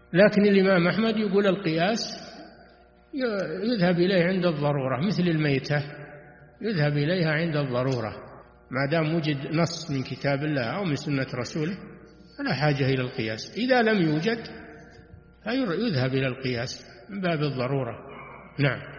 لكن الإمام أحمد يقول القياس يذهب إليه عند الضرورة، مثل الميتة يذهب إليها عند الضرورة، ما دام وجد نص من كتاب الله أو من سنة رسوله فلا حاجة إلى القياس. إذا لم يوجد فيذهب إلى القياس من باب الضرورة. نعم.